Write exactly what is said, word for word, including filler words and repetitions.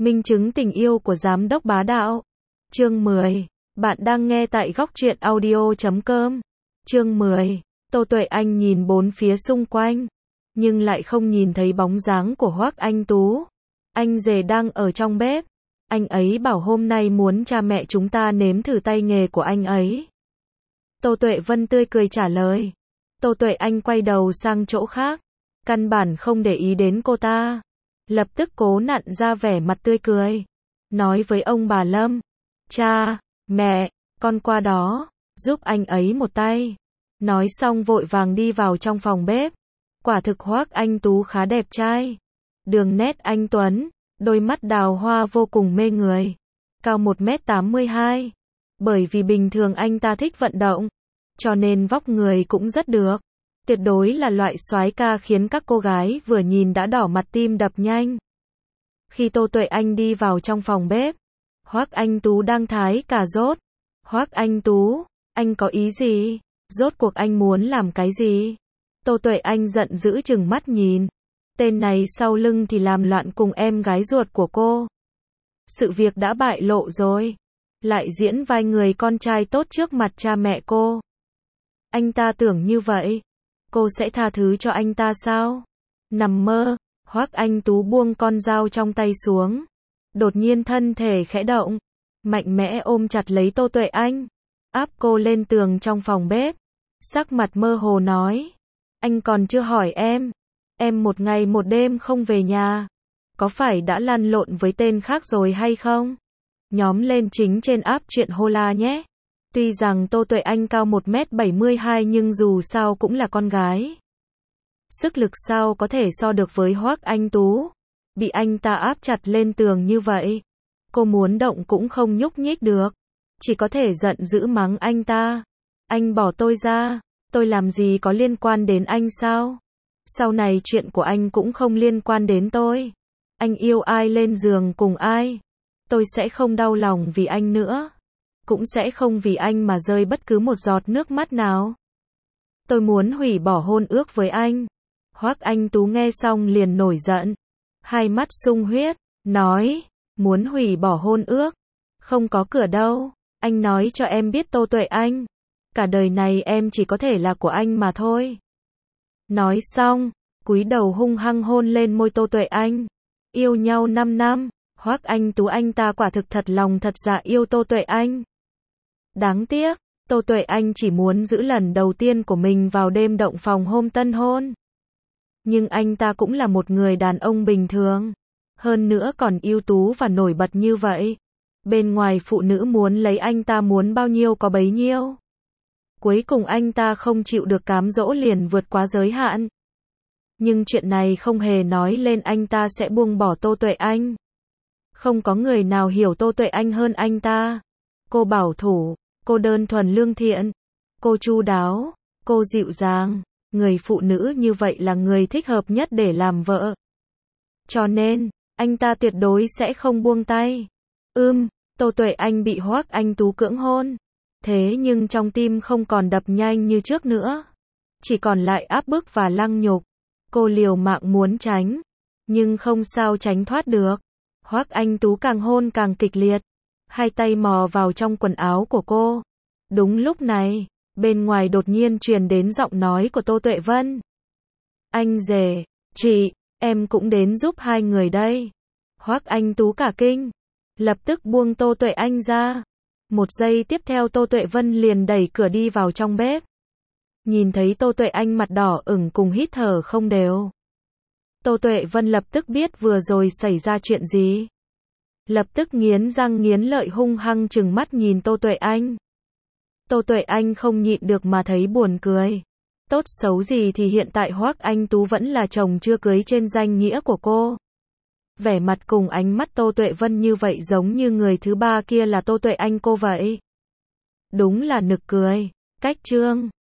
Minh chứng tình yêu của giám đốc bá đạo. Chương mười. Bạn đang nghe tại góc truyện audio chấm com. Chương mười. Tô Tuệ Anh nhìn bốn phía xung quanh, nhưng lại không nhìn thấy bóng dáng của Hoắc Anh Tú. Anh rể đang ở trong bếp. Anh ấy bảo hôm nay muốn cha mẹ chúng ta nếm thử tay nghề của anh ấy. Tô Tuệ Vân tươi cười trả lời. Tô Tuệ Anh quay đầu sang chỗ khác, căn bản không để ý đến cô ta. Lập tức cố nặn ra vẻ mặt tươi cười, nói với ông bà Lâm: Cha, mẹ, con qua đó, giúp anh ấy một tay. Nói xong vội vàng đi vào trong phòng bếp. Quả thực Hoắc Anh Tú khá đẹp trai. Đường nét anh tuấn, đôi mắt đào hoa vô cùng mê người. Cao một mét tám mươi hai. Bởi vì bình thường anh ta thích vận động, cho nên vóc người cũng rất được. Tuyệt đối là loại soái ca khiến các cô gái vừa nhìn đã đỏ mặt tim đập nhanh. Khi Tô Tuệ Anh đi vào trong phòng bếp, Hoắc Anh Tú đang thái cà rốt. Hoắc Anh Tú, anh có ý gì? Rốt cuộc anh muốn làm cái gì? Tô Tuệ Anh giận dữ trừng mắt nhìn. Tên này sau lưng thì làm loạn cùng em gái ruột của cô. Sự việc đã bại lộ rồi, lại diễn vai người con trai tốt trước mặt cha mẹ cô. Anh ta tưởng như vậy, cô sẽ tha thứ cho anh ta sao? Nằm mơ. Hoắc Anh Tú buông con dao trong tay xuống. Đột nhiên thân thể khẽ động, mạnh mẽ ôm chặt lấy Tô Tuệ Anh, áp cô lên tường trong phòng bếp. Sắc mặt mơ hồ nói: Anh còn chưa hỏi em, em một ngày một đêm không về nhà, có phải đã lăn lộn với tên khác rồi hay không? Nhóm lên chính trên app truyện Hola nhé. Tuy rằng Tô Tuệ Anh cao một mét bảy mươi hai nhưng dù sao cũng là con gái. Sức lực sao có thể so được với Hoắc Anh Tú. Bị anh ta áp chặt lên tường như vậy, cô muốn động cũng không nhúc nhích được, chỉ có thể giận dữ mắng anh ta. Anh bỏ tôi ra, tôi làm gì có liên quan đến anh sao? Sau này chuyện của anh cũng không liên quan đến tôi. Anh yêu ai lên giường cùng ai, tôi sẽ không đau lòng vì anh nữa, cũng sẽ không vì anh mà rơi bất cứ một giọt nước mắt nào. Tôi muốn hủy bỏ hôn ước với anh. Hoắc Anh Tú nghe xong liền nổi giận, hai mắt sung huyết, nói: Muốn hủy bỏ hôn ước? Không có cửa đâu. Anh nói cho em biết Tô Tuệ Anh, cả đời này em chỉ có thể là của anh mà thôi. Nói xong, cúi đầu hung hăng hôn lên môi Tô Tuệ Anh. Yêu nhau năm năm, Hoắc Anh Tú anh ta quả thực thật lòng thật dạ yêu Tô Tuệ Anh. Đáng tiếc, Tô Tuệ Anh chỉ muốn giữ lần đầu tiên của mình vào đêm động phòng hôm tân hôn. Nhưng anh ta cũng là một người đàn ông bình thường, hơn nữa còn ưu tú và nổi bật như vậy. Bên ngoài phụ nữ muốn lấy anh ta muốn bao nhiêu có bấy nhiêu. Cuối cùng anh ta không chịu được cám dỗ liền vượt quá giới hạn. Nhưng chuyện này không hề nói lên anh ta sẽ buông bỏ Tô Tuệ Anh. Không có người nào hiểu Tô Tuệ Anh hơn anh ta. Cô bảo thủ, cô đơn thuần lương thiện, cô chu đáo, cô dịu dàng. Người phụ nữ như vậy là người thích hợp nhất để làm vợ. Cho nên, anh ta tuyệt đối sẽ không buông tay. Ưm, Tô Tuệ Anh bị Hoắc Anh Tú cưỡng hôn. Thế nhưng trong tim không còn đập nhanh như trước nữa, chỉ còn lại áp bức và lăng nhục. Cô liều mạng muốn tránh, nhưng không sao tránh thoát được. Hoắc Anh Tú càng hôn càng kịch liệt, hai tay mò vào trong quần áo của cô. Đúng lúc này, bên ngoài đột nhiên truyền đến giọng nói của Tô Tuệ Vân. Anh rể, chị, em cũng đến giúp hai người đây. Hoắc Anh Tú cả kinh, lập tức buông Tô Tuệ Anh ra. Một giây tiếp theo Tô Tuệ Vân liền đẩy cửa đi vào trong bếp. Nhìn thấy Tô Tuệ Anh mặt đỏ ửng cùng hít thở không đều, Tô Tuệ Vân lập tức biết vừa rồi xảy ra chuyện gì. Lập tức nghiến răng nghiến lợi hung hăng trừng mắt nhìn Tô Tuệ Anh. Tô Tuệ Anh không nhịn được mà thấy buồn cười. Tốt xấu gì thì hiện tại Hoắc Anh Tú vẫn là chồng chưa cưới trên danh nghĩa của cô. Vẻ mặt cùng ánh mắt Tô Tuệ Vân như vậy giống như người thứ ba kia là Tô Tuệ Anh cô vậy. Đúng là nực cười. Cách chương